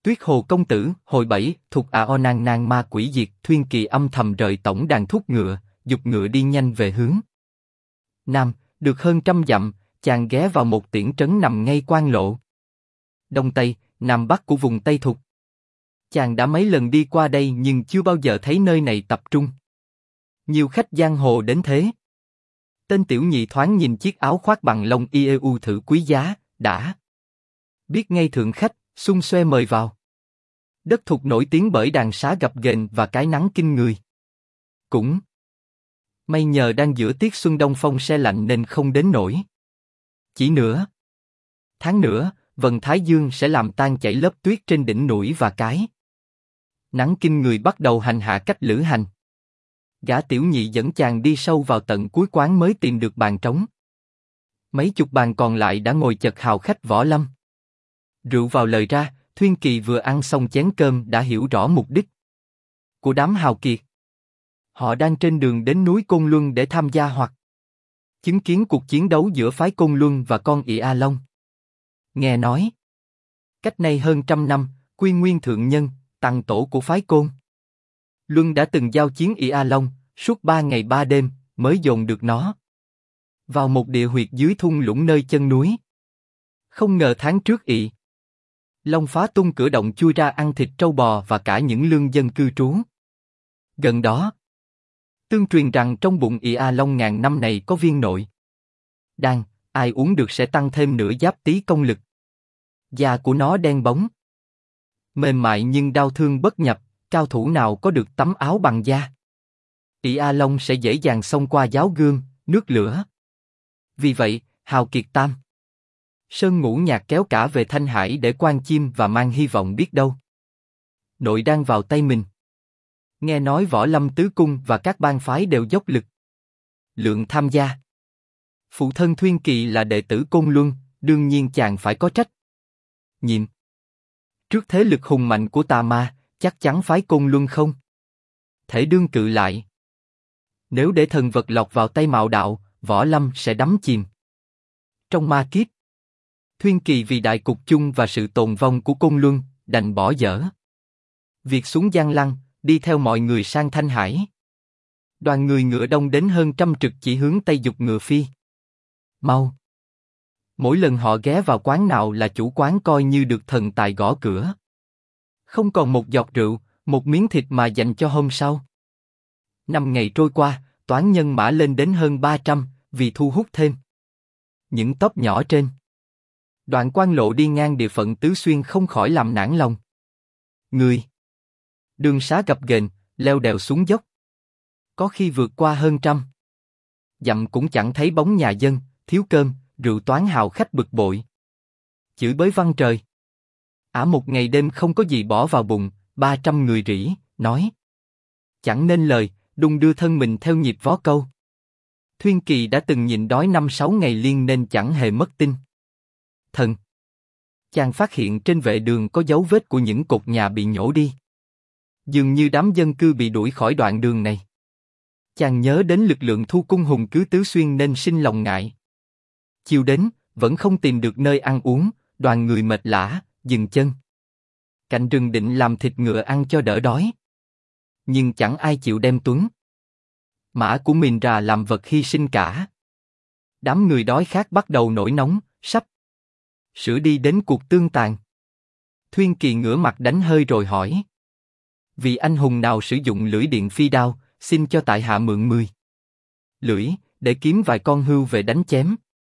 Tuyết Hồ công tử, hồi 7, thuộc Aonang Nang ma quỷ diệt, Thuyên Kỳ âm thầm rời tổng đàn thúc ngựa, giục ngựa đi nhanh về hướng Nam, được hơn 100 dặm, chàng ghé vào một tiễn trấn nằm ngay quan lộ Đông Tây, Nam Bắc của vùng Tây Thục. Chàng đã mấy lần đi qua đây nhưng chưa bao giờ thấy nơi này tập trung nhiều khách giang hồ đến thế. Tên tiểu nhị thoáng nhìn chiếc áo khoác bằng lông ieu thử quý giá, đã biết ngay thượng khách, xung xoe mời vào. Đất Thục nổi tiếng bởi đàn sá gập ghềnh và cái nắng kinh người. Cũng may nhờ đang giữa tiết xuân đông phong se lạnh nên không đến nổi. Chỉ nửa tháng nữa, vầng thái dương sẽ làm tan chảy lớp tuyết trên đỉnh núi và cái nắng kinh người bắt đầu hành hạ cách lữ hành. Gã tiểu nhị dẫn chàng đi sâu vào tận cuối quán mới tìm được bàn trống. Mấy chục bàn còn lại đã ngồi chật hào khách võ lâm. Rượu vào lời ra, Thuyên Kỳ vừa ăn xong chén cơm đã hiểu rõ mục đích của đám hào kiệt. Họ đang trên đường đến núi Côn Luân để tham gia hoặc chứng kiến cuộc chiến đấu giữa phái Côn Luân và con ị A Long. Nghe nói, cách nay hơn 100 năm, Quy Nguyên thượng nhân, tăng tổ của phái Côn Luân đã từng giao chiến ị A Long, suốt 3 ngày 3 đêm mới dồn được nó vào một địa huyệt dưới thung lũng nơi chân núi. Không ngờ tháng trước ị Long phá tung cửa động chui ra ăn thịt trâu bò và cả những lương dân cư trú gần đó. Tương truyền rằng trong bụng ị A Long ngàn năm này có viên nội đan, ai uống được sẽ tăng thêm nửa giáp tý công lực. Da của nó đen bóng, mềm mại nhưng đau thương bất nhập, cao thủ nào có được tấm áo bằng da ị A Long sẽ dễ dàng xông qua giáo gươm, nước lửa. Vì vậy, hào kiệt Tam Sơn ngũ nhạc kéo cả về Thanh Hải để quan chiêm và mang hy vọng biết đâu nội đang vào tay mình. Nghe nói Võ Lâm Tứ Cung và các bang phái đều dốc lực lượng tham gia. Phụ thân Thuyên Kỳ là đệ tử Côn Luân, đương nhiên chàng phải có trách nhiệm. Trước thế lực hùng mạnh của tà ma, chắc chắn phái Côn Luân không thể đương cự lại. Nếu để thần vật lọt vào tay Mạo Đạo, Võ Lâm sẽ đắm chìm trong ma kiếp. Thuyên Kỳ vì đại cục chung và sự tồn vong của Côn Luân, đành bỏ dở việc xuống Giang Lăng, đi theo mọi người sang Thanh Hải. Đoàn người ngựa đông đến hơn 100 trực chỉ hướng Tây giục ngựa phi mau. Mỗi lần họ ghé vào quán nào là chủ quán coi như được thần tài gõ cửa. Không còn một giọt rượu, một miếng thịt mà dành cho hôm sau. 5 ngày trôi qua, toán nhân mã lên đến hơn 300, vì thu hút thêm những tốp nhỏ trên đoạn quan lộ đi ngang địa phận Tứ Xuyên không khỏi làm nản lòng. Người đường xá gập ghềnh, leo đèo xuống dốc, có khi vượt qua hơn 100 dặm cũng chẳng thấy bóng nhà dân, thiếu cơm, rượu toán hào khách bực bội chửi bới văng trời. Một ngày đêm không có gì bỏ vào bụng, 300 người rỉ, nói chẳng nên lời, đung đưa thân mình theo nhịp vó câu. Thuyên Kỳ đã từng nhịn đói 5-6 ngày liên nên chẳng hề mất tinh thần. Chàng phát hiện trên vệ đường có dấu vết của những cột nhà bị nhổ đi. Dường như đám dân cư bị đuổi khỏi đoạn đường này. Chàng nhớ đến lực lượng thu cung hùng cứ Tứ Xuyên nên sinh lòng ngại. Chiều đến, vẫn không tìm được nơi ăn uống, đoàn người mệt lả, dừng chân cạnh rừng định làm thịt ngựa ăn cho đỡ đói. Nhưng chẳng ai chịu đem tuấn mã của mình ra làm vật hy sinh cả. Đám người đói khát bắt đầu nổi nóng, sắp sửa đi đến cuộc tương tàn. Thuyên Kỳ ngửa mặt đánh hơi rồi hỏi: vị anh hùng nào sử dụng lưỡi điện phi đao, xin cho tại hạ mượn 10 lưỡi, để kiếm vài con hươu về đánh chém.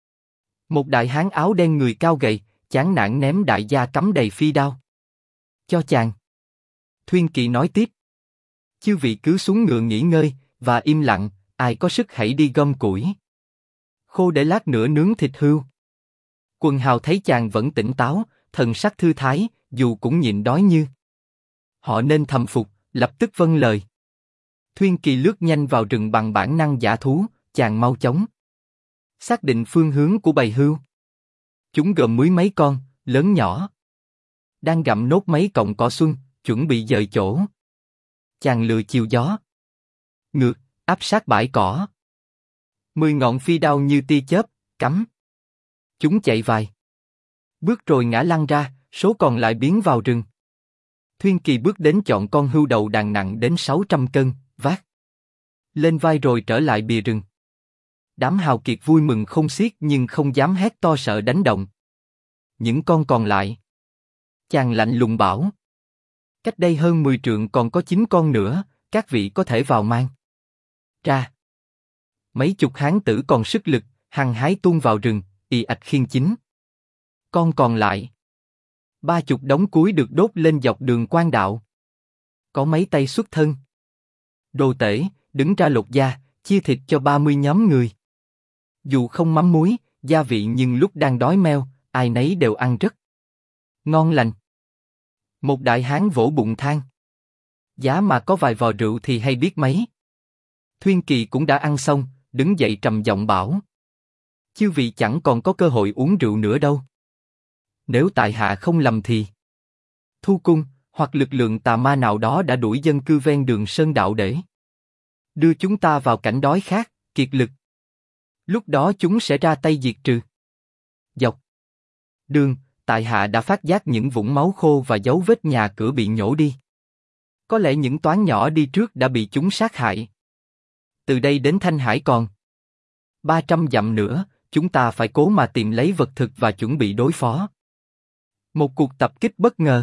Một đại hán áo đen người cao gầy, chán nản ném đại gia cắm đầy phi đao cho chàng. Thuyên Kỳ nói tiếp: chư vị cứ xuống ngựa nghỉ ngơi và im lặng, ai có sức hãy đi gom củi khô để lát nữa nướng thịt hươu. Quần hào thấy chàng vẫn tỉnh táo, thần sắc thư thái, dù cũng nhịn đói như họ nên thầm phục, lập tức vâng lời. Thuyên Kỳ lướt nhanh vào rừng bằng bản năng dã thú, chàng mau chóng xác định phương hướng của bầy hươu. Chúng gồm mấy con, lớn nhỏ, đang gặm nốt mấy cọng cỏ xuân, chuẩn bị dời chỗ. Chàng lừa chiều gió ngược, áp sát bãi cỏ. 10 ngọn phi đao như tia chớp, cắm. Chúng chạy vài bước rồi ngã lăn ra, số còn lại biến vào rừng. Thuyên Kỳ bước đến chọn con hươu đầu đàn nặng đến 600 cân, vác lên vai rồi trở lại bìa rừng. Đám hào kiệt vui mừng không xiết nhưng không dám hét to sợ đánh động. Những con còn lại, chàng lạnh lùng bảo: cách đây hơn 10 trượng còn có 9 con nữa, các vị có thể vào mang. Ra. Mấy chục hán tử còn sức lực, hăng hái tuôn vào rừng, ì ạch khiêng 9 con còn lại. 30 đống củi được đốt lên dọc đường quan đạo. Có mấy tay xuất thân. Đồ tể, đứng ra lột da, chia thịt cho 30 nhóm người. Dù không mắm muối, gia vị nhưng lúc đang đói meo, ai nấy đều ăn rất ngon lành. Một đại hán vỗ bụng than: giá mà có vài vò rượu thì hay biết mấy. Thuyên Kỳ cũng đã ăn xong, đứng dậy trầm giọng bảo: chư vị chẳng còn có cơ hội uống rượu nữa đâu. Nếu tại hạ không lầm thì Thu Cung hoặc lực lượng tà ma nào đó đã đuổi dân cư ven đường sơn đạo để đưa chúng ta vào cảnh đói khát, kiệt lực. Lúc đó chúng sẽ ra tay diệt trừ. Dọc đường, tại hạ đã phát giác những vũng máu khô và dấu vết nhà cửa bị nhổ đi. Có lẽ những toán nhỏ đi trước đã bị chúng sát hại. Từ đây đến Thanh Hải còn 300 dặm nữa, chúng ta phải cố mà tìm lấy vật thực và chuẩn bị đối phó. Một cuộc tập kích bất ngờ.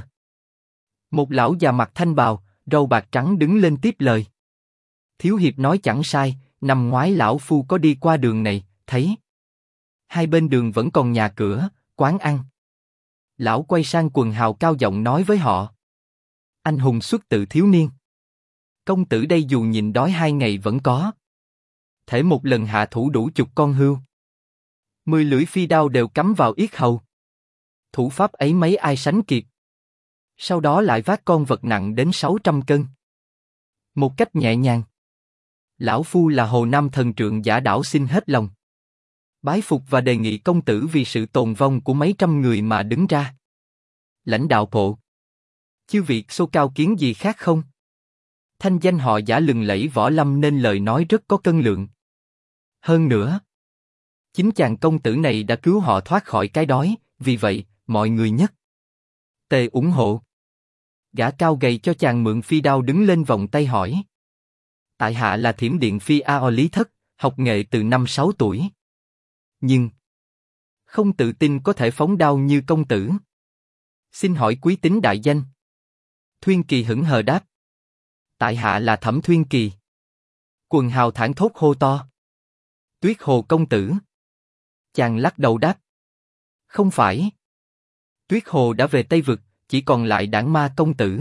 Một lão già mặc thanh bào, râu bạc trắng đứng lên tiếp lời: Thiếu hiệp nói chẳng sai, năm ngoái lão phu có đi qua đường này, thấy hai bên đường vẫn còn nhà cửa, quán ăn. Lão quay sang quần hào cao giọng nói với họ: anh hùng xuất tự thiếu niên. Công tử đây dù nhìn đói 2 ngày vẫn có thể một lần hạ thủ đủ chục con hươu. 10 lưỡi phi đao đều cắm vào yết hầu. Thủ pháp ấy mấy ai sánh kịp. Sau đó lại vác con vật nặng đến 600 cân. Một cách nhẹ nhàng. Lão phu là Hồ Nam thần trượng giả đảo xin hết lòng bái phục và đề nghị công tử vì sự tồn vong của mấy trăm người mà đứng ra lãnh đạo bộ. Chư vị số cao kiến gì khác không? Thanh danh họ giả lừng lẫy võ lâm nên lời nói rất có cân lượng. Hơn nữa, chính chàng công tử này đã cứu họ thoát khỏi cái đói, vì vậy mọi người nhất tề ủng hộ. Gã cao gầy cho chàng mượn phi đao đứng lên vòng tay hỏi: tại hạ là Thiểm Điện Phi Ao Lý Thất, học nghệ từ năm 6 tuổi. Nhưng không tự tin có thể phóng đao như công tử. Xin hỏi quý tính đại danh? Thuyên Kỳ hững hờ đáp: tại hạ là Thẩm Thuyên Kỳ. Quần hào thảng thốt hô to: Tuyết Hồ công tử. Chàng lắc đầu đáp: không phải. Tuyết Hồ đã về Tây Vực, chỉ còn lại Đảng Ma công tử.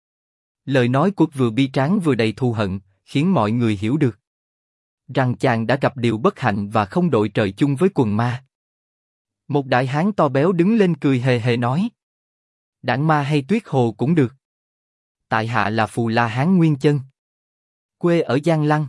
Lời nói của vừa bi tráng vừa đầy thù hận, khiến mọi người hiểu được rằng chàng đã gặp điều bất hạnh và không đội trời chung với quần ma. Một đại hán to béo đứng lên cười hề hề nói: Đảng Ma hay Tuyết Hồ cũng được. Tại hạ là Phù La Hán Nguyên Chân, quê ở Giang Lăng.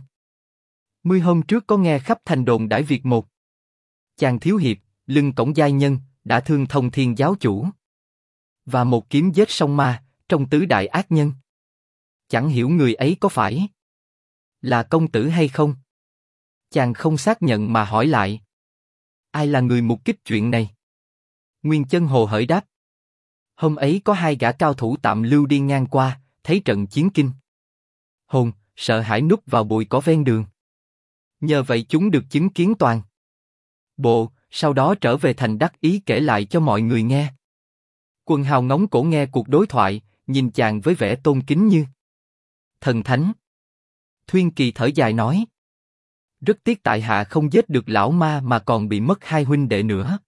10 hôm trước có nghe khắp thành đồn đãi việc một chàng thiếu hiệp, lưng cổng giai nhân, đã thương Thông Thiên giáo chủ và một kiếm giết song ma, trong tứ đại ác nhân. Chẳng hiểu người ấy có phải là công tử hay không? Chàng không xác nhận mà hỏi lại: ai là người mục kích chuyện này? Nguyên Chân hồ hởi đáp: hôm ấy có 2 gã cao thủ tạm lưu đi ngang qua, thấy trận chiến kinh hồn, sợ hãi núp vào bụi cỏ ven đường. Nhờ vậy chúng được chứng kiến toàn bộ, sau đó trở về thành đắc ý kể lại cho mọi người nghe. Quần hào ngóng cổ nghe cuộc đối thoại, nhìn chàng với vẻ tôn kính như thần thánh. Thuyên Kỳ thở dài nói: rất tiếc tại hạ không giết được lão ma mà còn bị mất 2 huynh đệ nữa.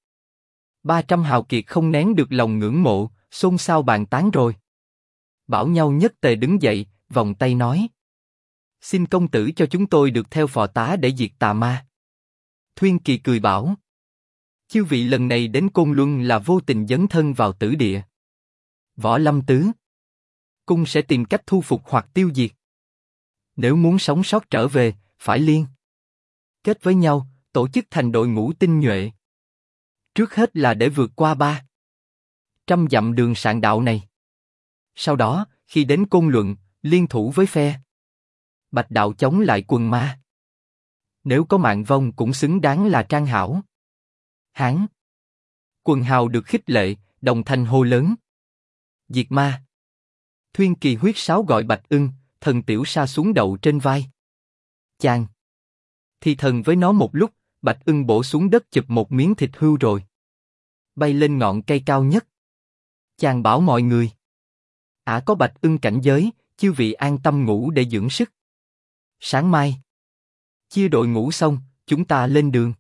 300 hào kiệt không nén được lòng ngưỡng mộ, xôn xao bàn tán rồi. Bảo nhau nhất tề đứng dậy, vòng tay nói: xin công tử cho chúng tôi được theo phò tá để diệt tà ma. Thuyên Kỳ cười bảo: chư vị lần này đến Côn Luân là vô tình dấn thân vào tử địa Võ Lâm Tứ Cung, sẽ tìm cách thu phục hoặc tiêu diệt. Nếu muốn sống sót trở về, phải liên kết với nhau, tổ chức thành đội ngũ tinh nhuệ. Trước hết là để vượt qua 300 dặm đường sạn đạo này. Sau đó, khi đến Côn Luận, liên thủ với phe Bạch đạo chống lại quần ma. Nếu có mạng vong cũng xứng đáng là Trang hảo hán. Quần hào được khích lệ, đồng thanh hô lớn: diệt ma. Thuyên Kỳ huyết sáo gọi Bạch Ưng, thần tiểu sa xuống đậu trên vai. Chàng thì thần với nó một lúc, Bạch Ưng bổ xuống đất chụp một miếng thịt hươu rồi bay lên ngọn cây cao nhất. Chàng bảo mọi người: có Bạch Ưng cảnh giới, chư vị an tâm ngủ để dưỡng sức. Sáng mai chia đội ngủ xong, chúng ta lên đường.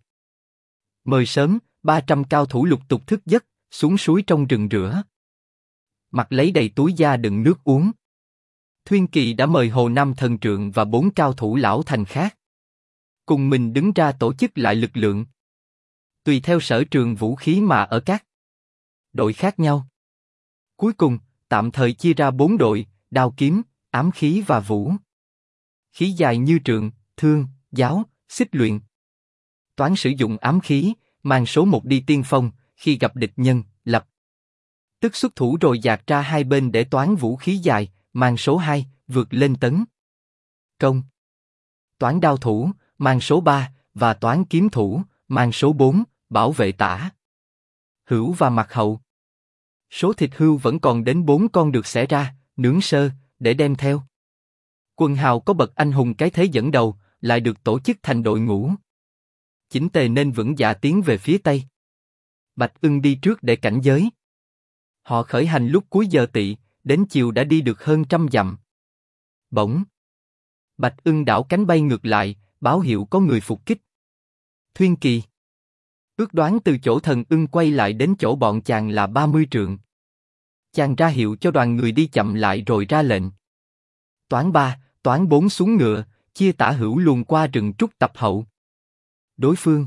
Mời sớm, 300 cao thủ lục tục thức giấc, xuống suối trong rừng rửa mặt, lấy đầy túi da đựng nước uống. Thuyên Kỳ đã mời Hồ Nam Thần Trượng và 4 cao thủ lão thành khác cùng mình đứng ra tổ chức lại lực lượng, tùy theo sở trường vũ khí mà ở các đội khác nhau. Cuối cùng, tạm thời chia ra 4 đội: đao kiếm, ám khí và vũ khí dài như trượng, thương, giáo, xích luyện. Toán sử dụng ám khí, mang số 1 đi tiên phong, khi gặp địch nhân, lập tức xuất thủ rồi dạt ra hai bên để toán vũ khí dài, mang số 2, vượt lên tấn công. Toán đao thủ, mang số 3, và toán kiếm thủ, mang số 4, bảo vệ tả hữu và mặt hậu. Số thịt hươu vẫn còn đến 4 con được xẻ ra, nướng sơ, để đem theo. Quần hào có bậc anh hùng cái thế dẫn đầu, lại được tổ chức thành đội ngũ chỉnh tề nên vững dạ tiến về phía tây. Bạch Ưng đi trước để cảnh giới. Họ khởi hành lúc cuối giờ tỵ, đến chiều đã đi được hơn 100 dặm. Bỗng Bạch Ưng đảo cánh bay ngược lại, báo hiệu có người phục kích. Thuyên Kỳ ước đoán từ chỗ thần ưng quay lại đến chỗ bọn chàng là 30 trượng. Chàng ra hiệu cho đoàn người đi chậm lại rồi ra lệnh: toán 3, toán 4 xuống ngựa, chia tả hữu luồn qua rừng trúc tập hậu đối phương.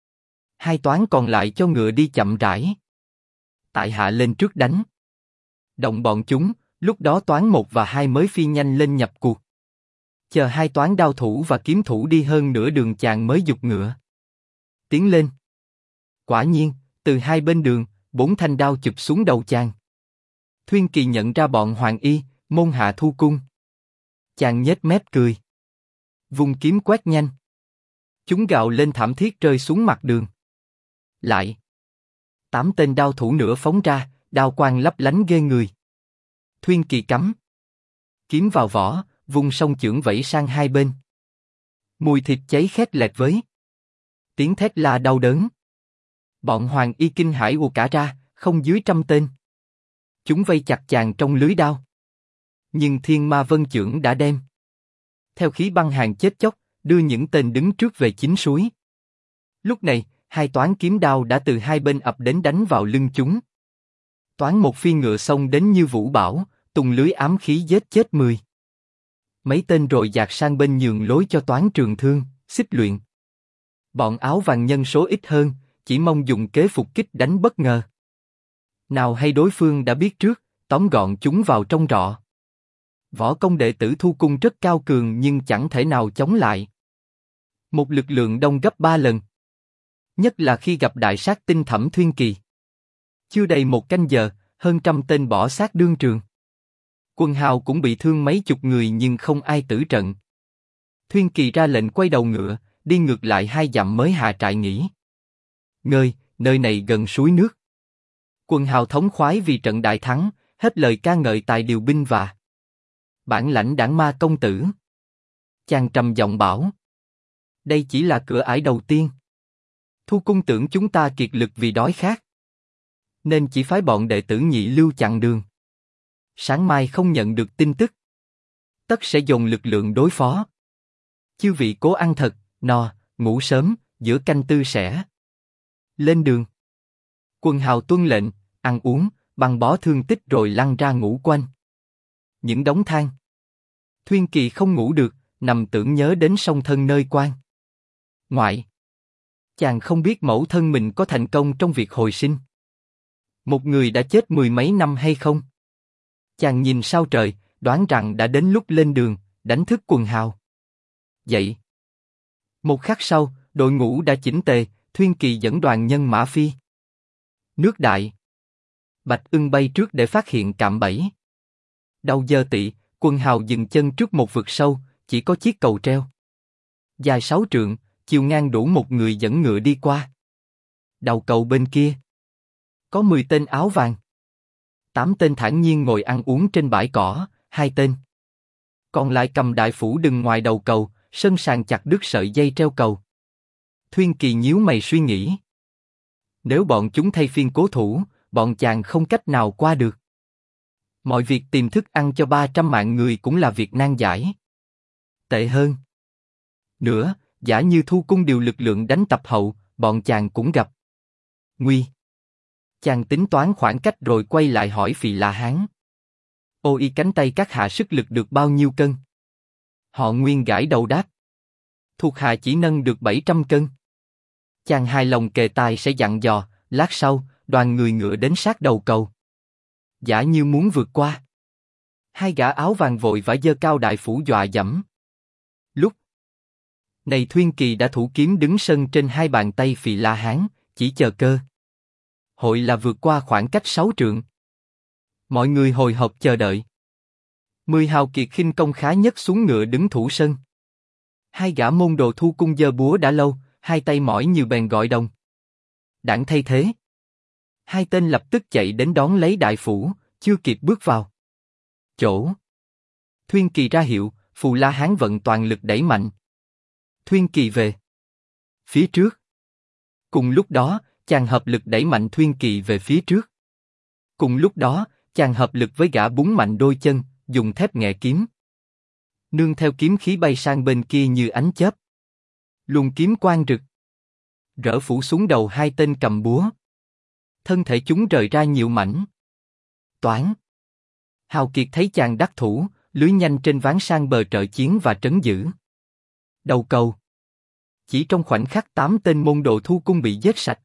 2 toán còn lại cho ngựa đi chậm rãi. Tại hạ lên trước đánh động bọn chúng, lúc đó toán 1 và 2 mới phi nhanh lên nhập cuộc. Chờ 2 toán đao thủ và kiếm thủ đi hơn nửa đường, chàng mới giục ngựa tiến lên. Quả nhiên, từ hai bên đường, 4 thanh đao chụp xuống đầu chàng. Thuyên Kỳ nhận ra bọn Hoàng Y, môn hạ thu cung. Chàng nhếch mép cười, vung kiếm quét nhanh. Chúng gào lên thảm thiết rơi xuống mặt đường. Lại 8 tên đao thủ nữa phóng ra, đao quang lấp lánh ghê người. Thuyên Kỳ cắm kiếm vào vỏ, vung song chưởng vẫy sang hai bên. Mùi thịt cháy khét lẹt với tiếng thét la đau đớn. Bọn Hoàng Y kinh hãi ùa cả ra, không dưới 100 tên. Chúng vây chặt chàng trong lưới đao. Nhưng Thiên Ma Vân chưởng đã đem theo khí băng hàn chết chóc, đưa những tên đứng trước về chính suối. Lúc này, 2 toán kiếm đao đã từ hai bên ập đến đánh vào lưng chúng. Toán 1 phi ngựa xông đến như vũ bão, tung lưới ám khí giết chết 10 mấy tên rồi dạt sang bên nhường lối cho toán trường thương, xích luyện. Bọn áo vàng nhân số ít hơn, chỉ mong dùng kế phục kích đánh bất ngờ. Nào hay đối phương đã biết trước, tóm gọn chúng vào trong rọ. Võ công đệ tử thu cung rất cao cường nhưng chẳng thể nào chống lại một lực lượng đông gấp 3 lần. Nhất là khi gặp đại sát tinh Thẩm Thuyên Kỳ. Chưa đầy 1 canh giờ, hơn 100 tên bỏ xác đương trường. Quần hào cũng bị thương mấy chục người nhưng không ai tử trận. Thuyên Kỳ ra lệnh quay đầu ngựa, đi ngược lại 2 dặm mới hạ trại nghỉ ngơi, nơi này gần suối nước. Quần hào thống khoái vì trận đại thắng, hết lời ca ngợi tài điều binh và bản lãnh đảng ma công tử. Chàng trầm giọng bảo: đây chỉ là cửa ải đầu tiên. Thu cung tưởng chúng ta kiệt lực vì đói khát, nên chỉ phái bọn đệ tử nhị lưu chặn đường. Sáng mai không nhận được tin tức, tất sẽ dồn lực lượng đối phó. Chư vị cố ăn thật, no, ngủ sớm, giữa canh tư sẽ lên đường. Quần hào tuân lệnh, ăn uống, băng bó thương tích rồi lăn ra ngủ quanh những đống than. Thuyên Kỳ không ngủ được, nằm tưởng nhớ đến song thân nơi quan ngoại. Chàng không biết mẫu thân mình có thành công trong việc hồi sinh một người đã chết 10 mấy năm hay không. Chàng nhìn sao trời, đoán rằng đã đến lúc lên đường, đánh thức quần hào dậy. Một khắc sau, đội ngũ đã chỉnh tề, Thuyên Kỳ dẫn đoàn nhân mã phi nước đại. Bạch Ưng bay trước để phát hiện cạm bẫy. Đầu giờ tỵ, quần hào dừng chân trước một vực sâu, chỉ có chiếc cầu treo dài 6 trượng, chiều ngang đủ một người dẫn ngựa đi qua. Đầu cầu bên kia có 10 tên áo vàng. 8 tên thản nhiên ngồi ăn uống trên bãi cỏ, 2 tên. Còn lại cầm đại phủ đứng ngoài đầu cầu, sân sàn chặt đứt sợi dây treo cầu. Thuyên Kỳ nhíu mày suy nghĩ. Nếu bọn chúng thay phiên cố thủ, bọn chàng không cách nào qua được. Mọi việc tìm thức ăn cho 300 mạng người cũng là việc nan giải. Tệ hơn nữa, giả như Thu Cung điều lực lượng đánh tập hậu, bọn chàng cũng gặp nguy. Chàng tính toán khoảng cách rồi quay lại hỏi Phì La Hán. Ô Y cánh tay các hạ sức lực được bao nhiêu cân? Họ Nguyên gãi đầu đáp. Thuộc hạ chỉ nâng được 700 cân. Chàng hài lòng kề tai sẽ dặn dò, lát sau, đoàn người ngựa đến sát đầu cầu. Giả như muốn vượt qua. Hai gã áo vàng vội vã giơ cao đại phủ dọa dẫm. Lúc này Thuyên Kỳ đã thủ kiếm đứng sân trên hai bàn tay Phì La Hán, chỉ chờ cơ hội là vượt qua khoảng cách 6 trượng. Mọi người hồi hộp chờ đợi. 10 hào kiệt khinh công khá nhất xuống ngựa đứng thủ sân. Hai gã môn đồ Thu Cung giơ búa đã lâu, hai tay mỏi như bèn gọi đồng. Đảng thay thế. Hai tên lập tức chạy đến đón lấy đại phủ, chưa kịp bước vào chỗ. Thuyên Kỳ ra hiệu, Phù La Hán vận toàn lực đẩy mạnh. Thuyên Kỳ về phía trước. Cùng lúc đó, chàng hợp lực đẩy mạnh Thuyên Kỳ về phía trước. Cùng lúc đó, chàng hợp lực với gã búng mạnh đôi chân, dùng thép nghệ kiếm. Nương theo kiếm khí bay sang bên kia như ánh chớp. Luồng kiếm quang rực rỡ phủ xuống đầu hai tên cầm búa. Thân thể chúng rời ra nhiều mảnh. Toáng. Hào Kiệt thấy chàng đắc thủ, lưới nhanh trên ván sang bờ trợ chiến và trấn giữ. Đầu cầu. Chỉ trong khoảnh khắc 8 tên môn đồ Thu Cung bị giết sạch.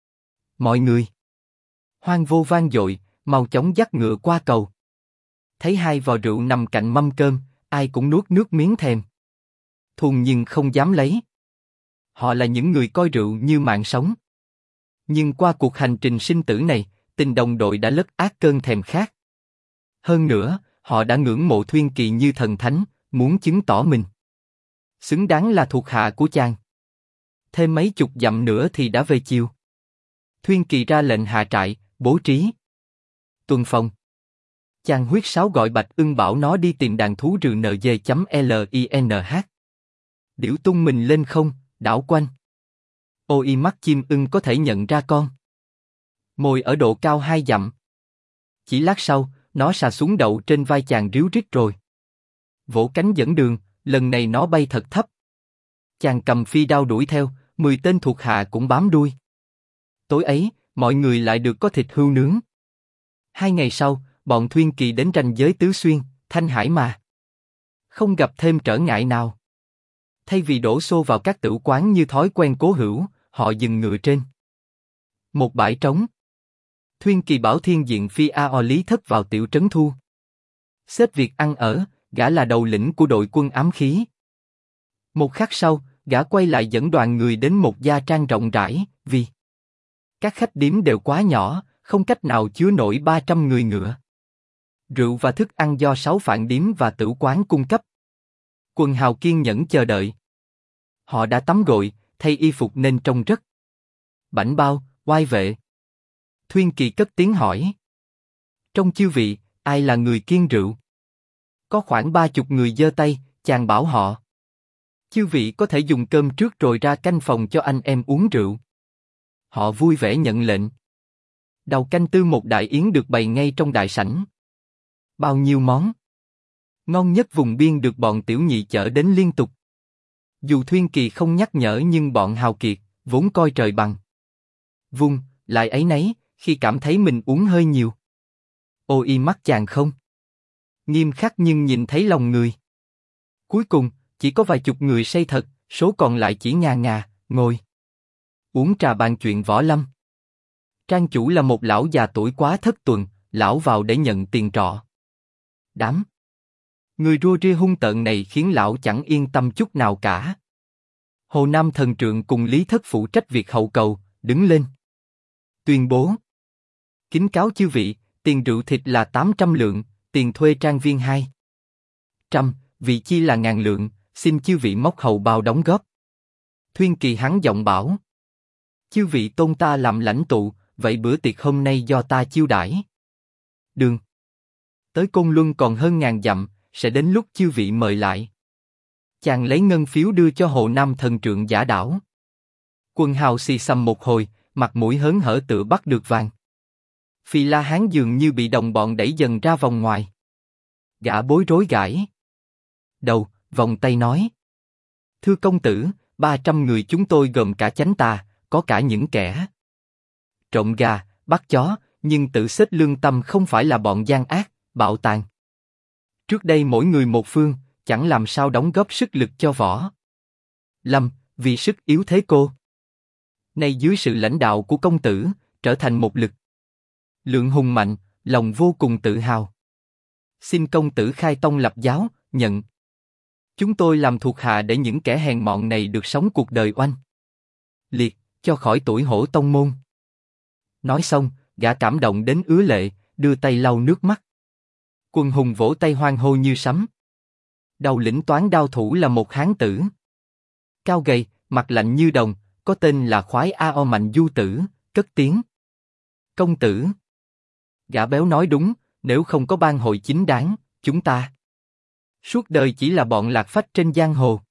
Mọi người hoan vô vang dội, mau chóng dắt ngựa qua cầu. Thấy hai vò rượu nằm cạnh mâm cơm, ai cũng nuốt nước miếng thèm. Thuần nhưng không dám lấy. Họ là những người coi rượu như mạng sống. Nhưng qua cuộc hành trình sinh tử này, tình đồng đội đã lấn át cơn thèm khát. Hơn nữa, họ đã ngưỡng mộ Thuyên Kỳ như thần thánh, muốn chứng tỏ mình xứng đáng là thuộc hạ của chàng. Thêm mấy chục dặm nữa thì đã về chiều. Thuyên Kỳ ra lệnh hạ trại, bố trí tuần phòng. Chàng huyết sáo gọi Bạch Ưng bảo nó đi tìm đàn thú rừng NG.LINH. Điểu tung mình lên không, đảo quanh. Ô Y mắt chim ưng có thể nhận ra con mồi ở độ cao 2 dặm. Chỉ lát sau, nó xà xuống đậu trên vai chàng ríu rít rồi vỗ cánh dẫn đường. Lần này nó bay thật thấp. Chàng cầm phi đao đuổi theo, 10 tên thuộc hạ cũng bám đuôi. Tối ấy, mọi người lại được có thịt hươu nướng. 2 ngày sau, bọn Thuyên Kỳ đến ranh giới Tứ Xuyên, Thanh Hải mà không gặp thêm trở ngại nào. Thay vì đổ xô vào các tử quán như thói quen cố hữu, họ dừng ngựa trên một bãi trống. Thuyên Kỳ bảo Thiên Diện Phi A.O. Lý Thất vào tiểu trấn thu xếp việc ăn ở, gã là đầu lĩnh của đội quân ám khí. Một khắc sau, gã quay lại dẫn đoàn người đến một gia trang rộng rãi, vì các khách điếm đều quá nhỏ, không cách nào chứa nổi 300 người ngựa. Rượu và thức ăn do 6 phạn điếm và tử quán cung cấp. Quần hào kiên nhẫn chờ đợi. Họ đã tắm gội, thay y phục nên trông rất bảnh bao, oai vệ. Thuyên Kỳ cất tiếng hỏi. Trong chư vị, ai là người kiêng rượu? Có khoảng 30 người giơ tay, chàng bảo họ. Chư vị có thể dùng cơm trước rồi ra canh phòng cho anh em uống rượu. Họ vui vẻ nhận lệnh. Đầu canh tư một đại yến được bày ngay trong đại sảnh. Bao nhiêu món ngon nhất vùng biên được bọn tiểu nhị chở đến liên tục. Dù Thuyên Kỳ không nhắc nhở nhưng bọn hào kiệt, vốn coi trời bằng vung, lại áy náy, khi cảm thấy mình uống hơi nhiều. Ô Y mắt chàng không nghiêm khắc nhưng nhìn thấy lòng người. Cuối cùng, chỉ có vài chục người say thật, số còn lại chỉ ngà ngà, ngồi uống trà bàn chuyện võ lâm. Trang chủ là một lão già tuổi quá thất tuần, lão vào để nhận tiền trọ. Đám người rua ria hung tợn này khiến lão chẳng yên tâm chút nào cả. Hồ Nam Thần Trượng cùng Lý Thất phụ trách việc hậu cầu, đứng lên tuyên bố. Kính cáo chư vị, tiền rượu thịt là 800 lượng, tiền thuê trang viên 200, vị chi là 1000 lượng, xin chư vị móc hầu bao đóng góp. Thuyên Kỳ hắn giọng bảo. Chư vị tôn ta làm lãnh tụ, vậy bữa tiệc hôm nay do ta chiêu đãi. Đường Tới Côn Luân còn hơn ngàn dặm, sẽ đến lúc chư vị mời lại. Chàng lấy ngân phiếu đưa cho Hồ Nam thần trượng Giả Đảo. Quần hào xì xầm một hồi, mặt mũi hớn hở tựa bắt được vàng. Phi La Hán dường như bị đồng bọn đẩy dần ra vòng ngoài. Gã bối rối gãi đầu, vòng tay nói: Thưa công tử, 300 người chúng tôi gồm cả chánh tà, có cả những kẻ trộm gà, bắt chó, nhưng tự xếp lương tâm không phải là bọn gian ác, bạo tàn. Trước đây mỗi người một phương, chẳng làm sao đóng góp sức lực cho Võ Lâm, vì sức yếu thế cô. Nay dưới sự lãnh đạo của công tử, trở thành một lực lượng hùng mạnh, lòng vô cùng tự hào. Xin công tử khai tông lập giáo, nhận chúng tôi làm thuộc hạ để những kẻ hèn mọn này được sống cuộc đời oanh liệt, cho khỏi tuổi hổ tông môn. Nói xong, gã cảm động đến ứa lệ, đưa tay lau nước mắt. Quần hùng vỗ tay hoan hô như sấm. Đầu lĩnh toán đao thủ là một hán tử, cao gầy, mặt lạnh như đồng, có tên là Khoái A-o Mạnh Du Tử, cất tiếng: Công tử. Gã béo nói đúng, nếu không có ban hội chính đáng, chúng ta suốt đời chỉ là bọn lạc phách trên giang hồ.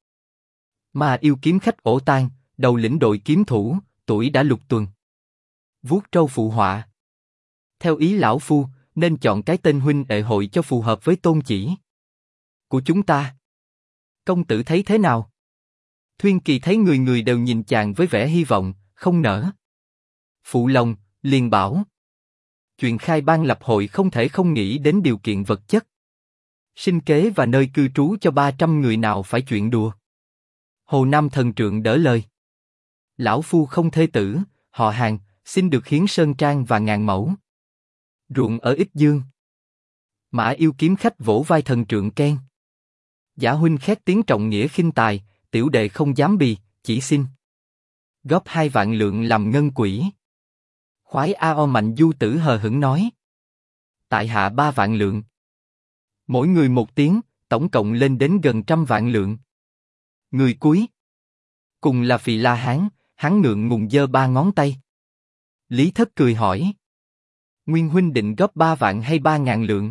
Mà yêu kiếm khách ổ tan, đầu lĩnh đội kiếm thủ, tuổi đã lục tuần. Vuốt trâu phụ họa. Theo ý lão phu, nên chọn cái tên huynh đệ hội cho phù hợp với tôn chỉ của chúng ta. Công tử thấy thế nào? Thuyên Kỳ thấy người người đều nhìn chàng với vẻ hy vọng, không nỡ phụ lòng, liền bảo: Chuyện khai ban lập hội không thể không nghĩ đến điều kiện vật chất. Sinh kế và nơi cư trú cho 300 người nào phải chuyện đùa. Hồ Nam thần trượng đỡ lời: Lão phu không thê tử, họ hàng, xin được hiến sơn trang và ngàn mẫu ruộng ở Ích Dương. Mã yêu kiếm khách vỗ vai thần trượng khen: Giả huynh khét tiếng trọng nghĩa khinh tài, tiểu đệ không dám bì, chỉ xin góp 2 vạn lượng làm ngân quỹ. Khoái A-o Mạnh Du Tử hờ hững nói: Tại hạ 3 vạn lượng. Mỗi người một tiếng, tổng cộng lên đến gần 100 vạn lượng. Người cuối cùng là Phì La Hán, hắn ngượng ngùng giơ 3 ngón tay. Lý Thất cười hỏi: Nguyên huynh định góp 3 vạn hay 3.000 lượng?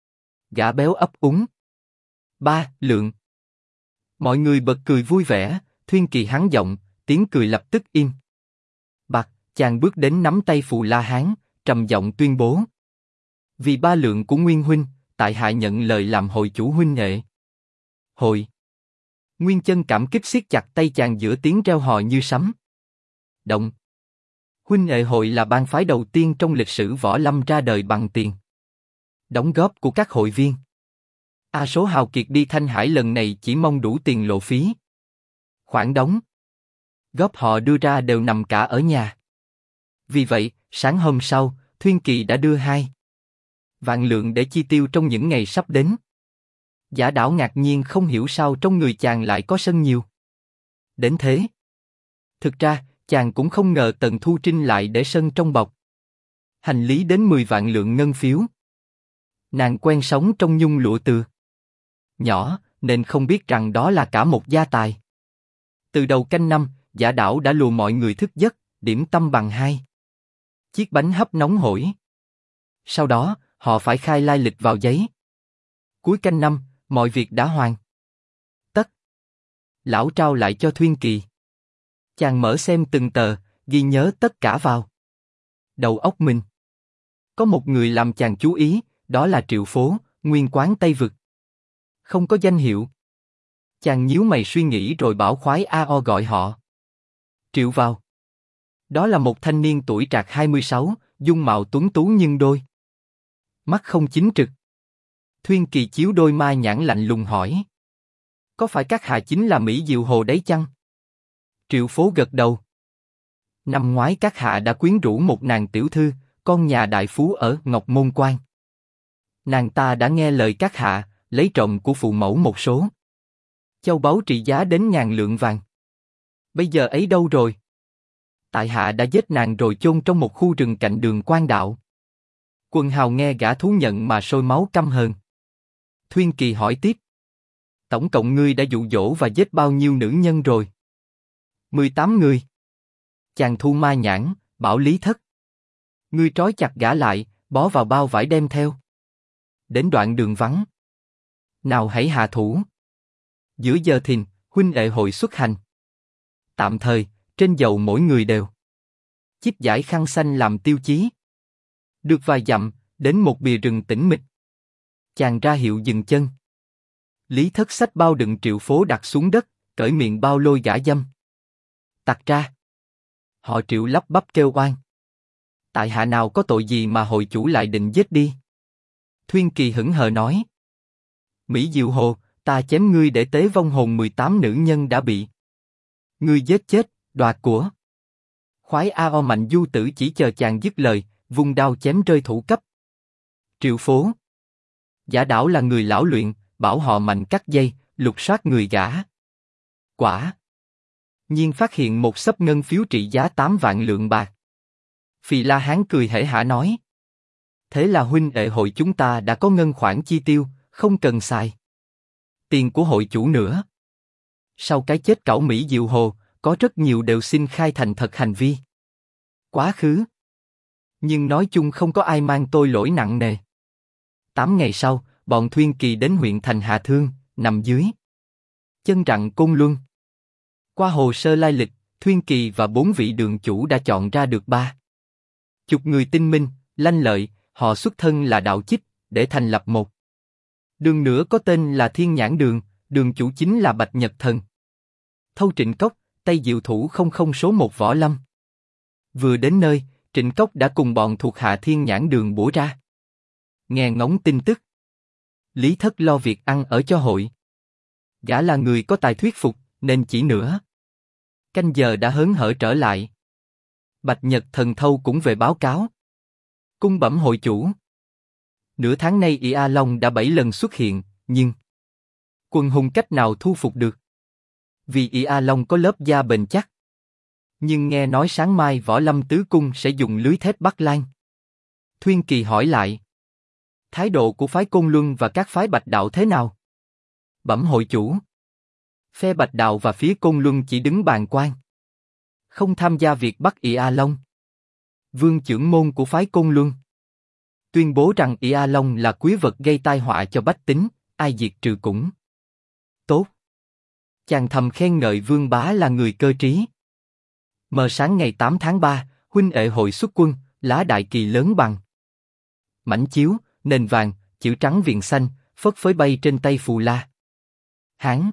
Gã béo ấp úng: 3 lượng. Mọi người bật cười vui vẻ. Thuyên Kỳ hắn giọng, tiếng cười lập tức im bặt. Chàng bước đến nắm tay Phù La Hán, trầm giọng tuyên bố: Vì 3 lượng của Nguyên huynh, tại hạ nhận lời làm hội chủ huynh đệ. Hội. Nguyên Chân cảm kích siết chặt tay chàng giữa tiếng reo hò như sấm. Động. Huynh đệ hội là bang phái đầu tiên trong lịch sử võ lâm ra đời bằng tiền đóng góp của các hội viên. Số hào kiệt đi Thanh Hải lần này chỉ mong đủ tiền lộ phí. Khoản đóng góp họ đưa ra đều nằm cả ở nhà. Vì vậy, sáng hôm sau, Thuyên Kỳ đã đưa 2 vạn lượng để chi tiêu trong những ngày sắp đến. Giả Đảo ngạc nhiên không hiểu sao trong người chàng lại có sân nhiều đến thế. Thực ra, chàng cũng không ngờ Tần Thu Trinh lại để sân trong bọc hành lý đến 10 vạn lượng ngân phiếu. Nàng quen sống trong nhung lụa từ nhỏ, nên không biết rằng đó là cả một gia tài. Từ đầu canh năm, Giả Đảo đã lùa mọi người thức giấc, điểm tâm bằng 2 chiếc bánh hấp nóng hổi. Sau đó, họ phải khai lai lịch vào giấy. Cuối canh năm, mọi việc đã hoàn tất. Lão trao lại cho Thuyên Kỳ. Chàng mở xem từng tờ, ghi nhớ tất cả vào đầu óc mình. Có một người làm chàng chú ý, đó là Triệu Phố, nguyên quán Tây Vực. Không có danh hiệu. Chàng nhíu mày suy nghĩ rồi bảo Khoái A-o gọi họ Triệu vào. Đó là một thanh niên tuổi trạc 26, dung mạo tuấn tú nhưng đôi mắt không chính trực. Thuyên Kỳ chiếu đôi ma nhãn lạnh lùng hỏi: Có phải các hạ chính là Mỹ Diệu Hồ đấy chăng? Triệu Phố gật đầu. Năm ngoái các hạ đã quyến rũ một nàng tiểu thư, con nhà đại phú ở Ngọc Môn Quan. Nàng ta đã nghe lời các hạ, lấy trộm của phụ mẫu một số châu báu trị giá đến 1.000 lượng vàng. Bây giờ ấy đâu rồi? Tại hạ đã giết nàng rồi chôn trong một khu rừng cạnh đường Quan Đạo. Quần hào nghe gã thú nhận mà sôi máu căm hờn. Thuyên Kỳ hỏi tiếp: Tổng cộng ngươi đã dụ dỗ và giết bao nhiêu nữ nhân rồi? 18 người. Chàng thu ma nhãn, bảo Lý Thất: Ngươi trói chặt gã lại, bó vào bao vải đem theo. đến đoạn đường vắng. Nào hãy hạ thủ. Giữa giờ thìn, huynh đệ hội xuất hành. Tạm thời, trên dầu mỗi người đều chích dải khăn xanh làm tiêu chí. Được vài dặm, đến một bìa rừng tĩnh mịch. Chàng ra hiệu dừng chân. Lý Thất xách bao đựng triệu phố đặt xuống đất, cởi miệng bao lôi gã dâm. Tặc ra. Họ Triệu lắp bắp kêu oan. Tại hạ nào có tội gì mà hội chủ lại định giết đi? Thuyên Kỳ hững hờ nói. Mỹ Diệu Hồ, ta chém ngươi để tế vong hồn 18 nữ nhân đã bị ngươi giết chết, đoạt của. Khoái A.O. Mạnh Du Tử chỉ chờ chàng dứt lời, vung đao chém rơi thủ cấp. Triệu phố. Giả đảo là người lão luyện, bảo họ Mạnh cắt dây, lục soát người gã. Quả nhiên phát hiện một xấp ngân phiếu trị giá 8 vạn lượng bạc. Phì La Hán cười hể hả nói. Thế là huynh đệ hội chúng ta đã có ngân khoản chi tiêu, không cần xài tiền của hội chủ nữa. Sau cái chết cẩu Mỹ Diệu Hồ, có rất nhiều đều xin khai thành thật hành vi quá khứ. Nhưng nói chung không có ai mang tôi lỗi nặng nề. 8 ngày sau, bọn Thuyên Kỳ đến huyện thành Hà Thương, nằm dưới chân rặng Côn Luân. Qua hồ sơ lai lịch, Thuyên Kỳ và 4 vị đường chủ đã chọn ra được 30 người tinh minh, lanh lợi, họ xuất thân là đạo chích, để thành lập một đường nữa có tên là Thiên Nhãn Đường, đường chủ chính là Bạch Nhật Thần. Thâu Trịnh Cốc, Tây Diệu Thủ 00 số 1 Võ Lâm. Vừa đến nơi, Trịnh Cốc đã cùng bọn thuộc hạ Thiên Nhãn Đường bủa ra. Nghe ngóng tin tức. Lý Thất lo việc ăn ở cho hội. Gã là người có tài thuyết phục, nên chỉ nửa canh giờ đã hớn hở trở lại. Bạch Nhật Thần Thâu cũng về báo cáo. Cung bẩm hội chủ. Nửa tháng nay Y A Long đã 7 lần xuất hiện, nhưng quần hùng cách nào thu phục được? Vì Y A Long có lớp da bền chắc. Nhưng nghe nói sáng mai Võ Lâm Tứ Cung sẽ dùng lưới thép bắt lan. Thuyên Kỳ hỏi lại. Thái độ của phái Côn Luân và các phái Bạch Đạo thế nào? Bẩm hội chủ. Phe Bạch Đạo và phía Côn Luân chỉ đứng bàn quan, không tham gia việc bắt Y A Long. Vương trưởng môn của phái Côn Luân tuyên bố rằng Y A Long là quý vật gây tai họa cho bách tính, ai diệt trừ cũng tốt. Chàng thầm khen ngợi Vương Bá là người cơ trí. Mờ sáng ngày 8 tháng 3, huynh đệ hội xuất quân, lá đại kỳ lớn bằng mảnh chiếu, nền vàng, chữ trắng viền xanh, phất phới bay trên tay Phù La Hán.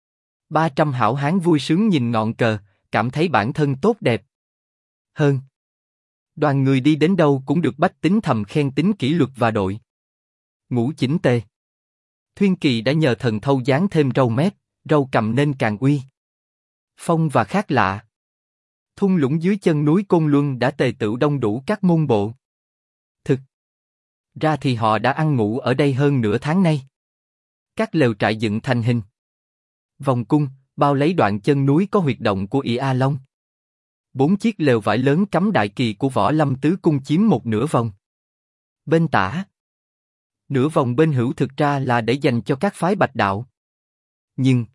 300 hảo hán vui sướng nhìn ngọn cờ, cảm thấy bản thân tốt đẹp hơn. Đoàn người đi đến đâu cũng được bách tính thầm khen tính kỷ luật và đội ngũ chỉnh tề. Thuyên Kỳ đã nhờ Thần Thâu dán thêm râu mép, râu cầm nên càng uy phong và khác lạ. Thung lũng dưới chân núi Côn Luân đã tề tựu đông đủ các môn bộ. Thực ra thì họ đã ăn ngủ ở đây hơn nửa tháng nay. Các lều trại dựng thành hình vòng cung, bao lấy đoạn chân núi có huyệt động của Y A Long. 4 chiếc lều vải lớn cắm đại kỳ của Võ Lâm Tứ Cung chiếm một nửa vòng bên tả. Nửa vòng bên hữu thực ra là để dành cho các phái Bạch Đạo. Nhưng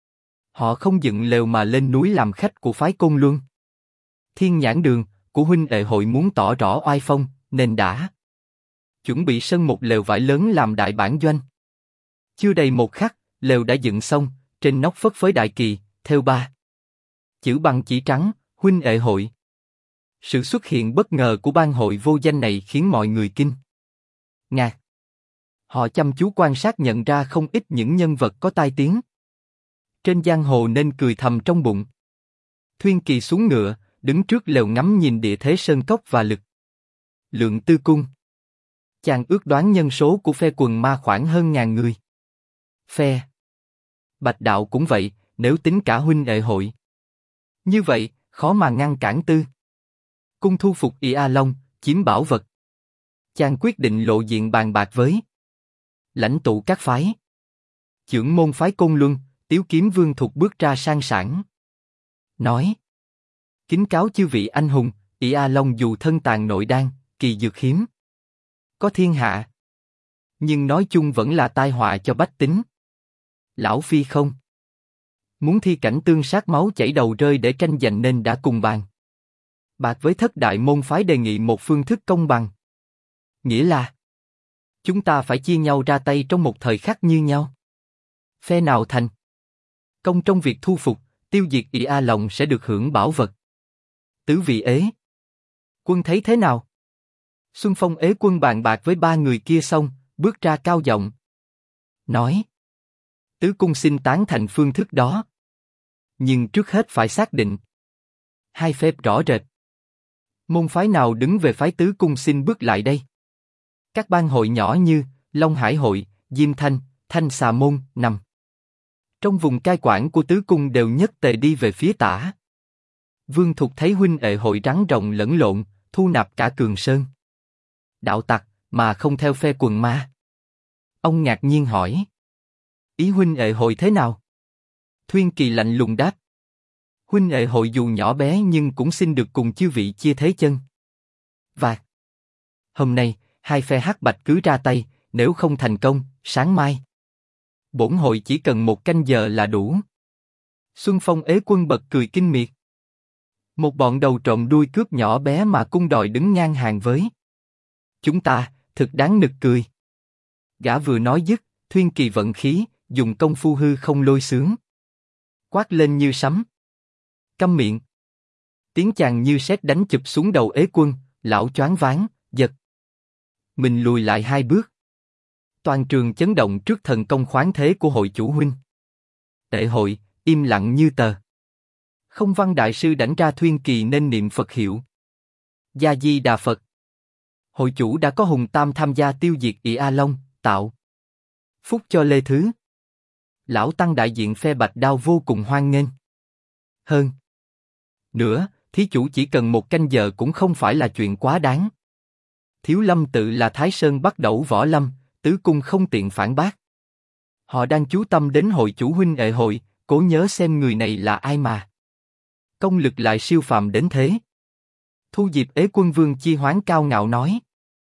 họ không dựng lều mà lên núi làm khách của phái Côn Luân. Thiên Nhãn Đường của huynh đệ hội muốn tỏ rõ oai phong, nên đã chuẩn bị sân một lều vải lớn làm đại bản doanh. Chưa đầy một khắc, lều đã dựng xong, trên nóc phất phới đại kỳ, thêu 3 chữ bằng chỉ trắng, huynh đệ hội. Sự xuất hiện bất ngờ của ban hội vô danh này khiến mọi người kinh ngạc. Họ chăm chú quan sát nhận ra không ít những nhân vật có tai tiếng trên giang hồ nên cười thầm trong bụng. Thuyên Kỳ xuống ngựa, đứng trước lều ngắm nhìn địa thế sơn cốc và lực lượng Tư Cung. Chàng ước đoán nhân số của phe quần ma khoảng hơn 1000 người. Phe Bạch Đạo cũng vậy, nếu tính cả huynh đệ hội. Như vậy, khó mà ngăn cản Tư Cung thu phục Y A Long, chiếm bảo vật. Chàng quyết định lộ diện bàn bạc với lãnh tụ các phái. Chưởng môn phái Côn Luân, Tiếu Kiếm Vương Thục bước ra sang sảng, nói: kính cáo chư vị anh hùng, Y A Long dù thân tàn nội đan, kỳ dược hiếm có thiên hạ, nhưng nói chung vẫn là tai họa cho bách tính. Lão phi không muốn thi cảnh tương sát máu chảy đầu rơi để tranh giành nên đã cùng bàn bạc với thất đại môn phái đề nghị một phương thức công bằng. Nghĩa là Chúng ta phải chia nhau ra tay trong một thời khắc như nhau. Phe nào thành công trong việc thu phục, tiêu diệt Ỷ A Long sẽ được hưởng bảo vật. Tứ vị ế quân thấy thế nào? Xuân Phong ế quân bàn bạc với ba người kia xong, bước ra cao giọng. Nói. Tứ cung xin tán thành phương thức đó. Nhưng trước hết phải xác định. Hai phép rõ rệt. Môn phái nào đứng về phái tứ cung xin bước lại đây? Các bang hội nhỏ như Long Hải hội, Diêm Thanh, Thanh Xà môn, nằm trong vùng cai quản của tứ cung đều nhất tề đi về phía tả. Vương Thục thấy huynh đệ hội rắn rồng lẫn lộn, thu nạp cả Cường Sơn. Đạo tặc mà không theo phe quần ma. Ông ngạc nhiên hỏi. Ý huynh đệ hội thế nào? Thuyên Kỳ lạnh lùng đáp. Huynh đệ hội dù nhỏ bé nhưng cũng xin được cùng chư vị chia thế chân. Và hôm nay, hai phe hắc bạch cứ ra tay, nếu không thành công, sáng mai bổn hội chỉ cần 1 canh giờ là đủ. Xuân Phong ế quân bật cười kinh miệt. Một bọn đầu trộm đuôi cướp nhỏ bé mà cung đòi đứng ngang hàng với chúng ta, thực đáng nực cười. Gã vừa nói dứt, Thuyên Kỳ vận khí, dùng công phu hư không lôi xướng. Quát lên như sấm. Câm miệng. Tiếng chàng như sét đánh chụp xuống đầu ế quân, lão choáng váng, giật. Mình lùi lại 2 bước. Toàn trường chấn động trước thần công khoáng thế của hội chủ huynh. Tệ hội, im lặng như tờ. Không Văn đại sư đảnh ra Thuyên Kỳ nên niệm Phật hiệu. Gia Di Đà Phật. Hội chủ đã có Hùng Tam tham gia tiêu diệt Ỷ A Long, tạo phúc cho Lê Thứ. Lão tăng đại diện phe Bạch Đao vô cùng hoan nghênh. Hơn nữa, thí chủ chỉ cần 1 canh giờ cũng không phải là chuyện quá đáng. Thiếu Lâm tự là Thái Sơn bắt đầu võ lâm, tứ cung không tiện phản bác. Họ đang chú tâm đến hội chủ huynh đệ hội, cố nhớ xem người này là ai mà công lực lại siêu phàm đến thế. Thu Diệp ế quân Vương Chi Hoán cao ngạo nói.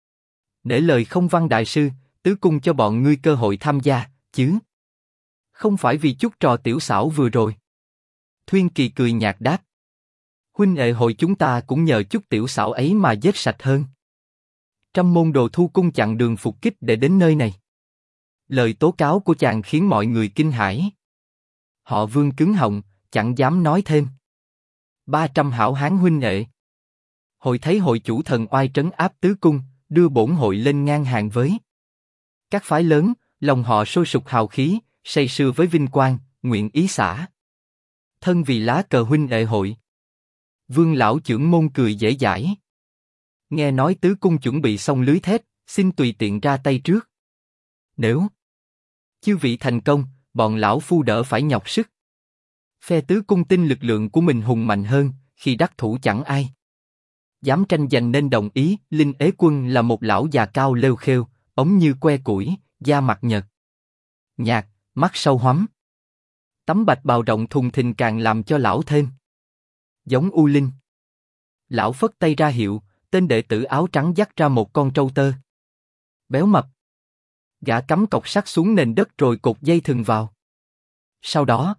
Để lời Không Văn đại sư, tứ cung cho bọn ngươi cơ hội tham gia, chứ không phải vì chút trò tiểu xảo vừa rồi. Thuyên Kỳ cười nhạt đáp. Huynh đệ hội chúng ta cũng nhờ chút tiểu xảo ấy mà giết sạch hơn. Trăm môn đồ thu cung chặn đường phục kích để đến nơi này. Lời tố cáo của chàng khiến mọi người kinh hãi. Họ Vương cứng họng, chẳng dám nói thêm. 300 hảo hán huynh đệ. Hội thấy hội chủ thần oai trấn áp tứ cung, đưa bổn hội lên ngang hàng với các phái lớn, lòng họ sôi sục hào khí, say sưa với vinh quang, nguyện ý xả thân vì lá cờ huynh đệ hội. Vương lão trưởng môn cười dễ dãi. Nghe nói tứ cung chuẩn bị xong lưới thép, xin tùy tiện ra tay trước. Nếu chư vị thành công, bọn lão phu đỡ phải nhọc sức. Phe tứ cung tin lực lượng của mình hùng mạnh hơn, khi đắc thủ chẳng ai dám tranh giành nên đồng ý. Linh ế quân là một lão già cao lêu khêu, ống như que củi, da mặt nhợt nhạt, mắt sâu hoắm. Tấm bạch bào rộng thùng thình càng làm cho lão thêm giống U Linh. Lão phất tay ra hiệu, tên đệ tử áo trắng dắt ra một con trâu tơ béo mập. Gã cắm cọc sắt xuống nền đất rồi cột dây thừng vào. Sau đó,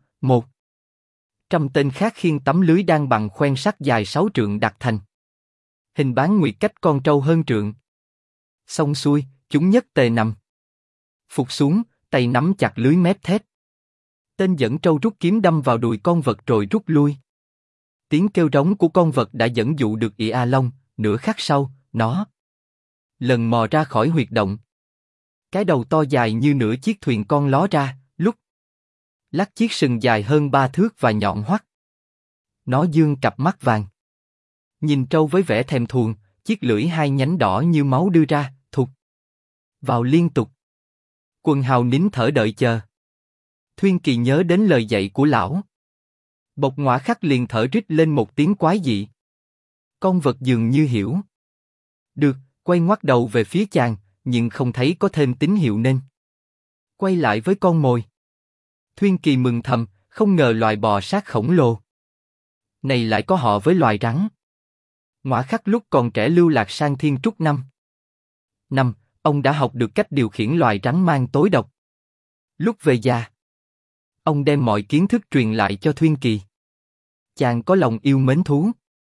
100 tên khác khiêng tấm lưới đang bằng khoen sắt dài 6 trượng đặt thành hình bán nguyệt cách con trâu hơn trượng. Xong xuôi, chúng nhất tề nằm phục xuống, tay nắm chặt lưới mép thét. Tên dẫn trâu rút kiếm đâm vào đùi con vật rồi rút lui. Tiếng kêu rống của con vật đã dẫn dụ được Ỷ A Long. Nửa khắc sau, nó lần mò ra khỏi huyệt động. Cái đầu to dài như nửa chiếc thuyền con ló ra, lúc lắc chiếc sừng dài hơn 3 thước và nhọn hoắt. Nó dương cặp mắt vàng nhìn trâu với vẻ thèm thuồng, chiếc lưỡi 2 nhánh đỏ như máu đưa ra, thụt vào liên tục. Quần hào nín thở đợi chờ. Thuyên Kỳ nhớ đến lời dạy của lão. Bộc Ngõa Khắc liền thở rít lên một tiếng quái dị. Con vật dường như hiểu được, quay ngoắt đầu về phía chàng, nhưng không thấy có thêm tín hiệu nên quay lại với con mồi. Thuyên Kỳ mừng thầm, không ngờ loài bò sát khổng lồ này lại có họ với loài rắn. Ngõa Khắc lúc còn trẻ lưu lạc sang Thiên Trúc năm, ông đã học được cách điều khiển loài rắn mang tối độc. Lúc về già, ông đem mọi kiến thức truyền lại cho Thuyên Kỳ. Chàng có lòng yêu mến thú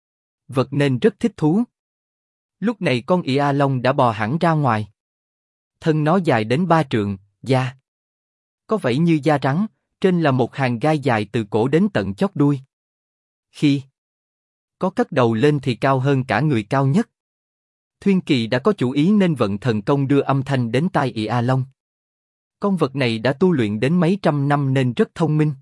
vật nên rất thích thú. Lúc này con Ỷ A Long đã bò hẳn ra ngoài. thân nó dài đến 3 trượng, da có vảy như da rắn, trên là một hàng gai dài từ cổ đến tận chót đuôi. Khi có cất đầu lên thì cao hơn cả người cao nhất. Thuyên Kỳ đã có chủ ý nên vận thần công đưa âm thanh đến tai Ỷ A Long. Con vật này đã tu luyện đến mấy trăm năm nên rất thông minh.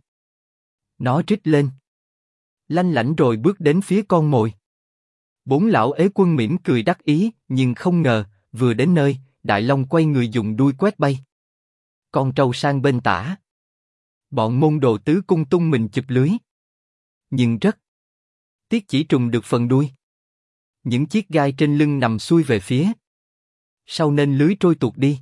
Nó rít lên, lanh lảnh rồi bước đến phía con mồi. Bốn lão ế quân mỉm cười đắc ý, nhưng không ngờ, vừa đến nơi, Đại Long quay người dùng đuôi quét bay con trâu sang bên tả. Bọn môn đồ tứ cung tung mình chụp lưới, nhưng rất tiếc chỉ trùng được phần đuôi. Những chiếc gai trên lưng nằm xuôi về phía sau nên lưới trôi tuột đi.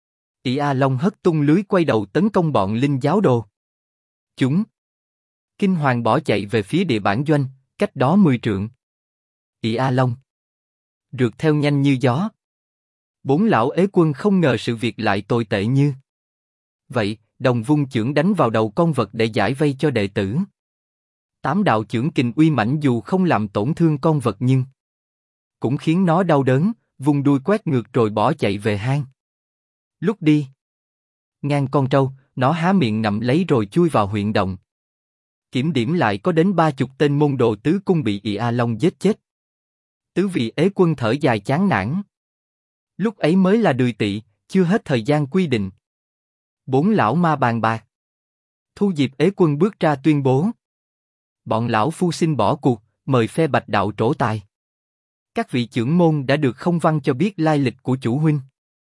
Ỷ A Long hất tung lưới quay đầu tấn công bọn linh giáo đồ. Chúng kinh hoàng bỏ chạy về phía địa bản doanh, cách đó 10 trượng. Ỷ A Long rượt theo nhanh như gió. Bốn lão ế quân không ngờ sự việc lại tồi tệ như vậy, đồng vung chưởng đánh vào đầu con vật để giải vây cho đệ tử. 8 đạo chưởng kình uy mãnh dù không làm tổn thương con vật nhưng cũng khiến nó đau đớn, vung đuôi quét ngược rồi bỏ chạy về hang. Lúc đi ngang con trâu, nó há miệng ngậm lấy rồi chui vào huyệt động. Kiểm điểm lại có đến 30 tên môn đồ tứ cung bị Ỷ A Long giết chết. Tứ vị ế quân thở dài chán nản. Lúc ấy mới là đười tỵ, chưa hết thời gian quy định. Bốn lão ma bàn bạc. Thu Diệp ế quân bước ra tuyên bố: bọn lão phu xin bỏ cuộc, mời phe Bạch đạo trổ tài. Các vị trưởng môn đã được không văn cho biết lai lịch của chủ huynh.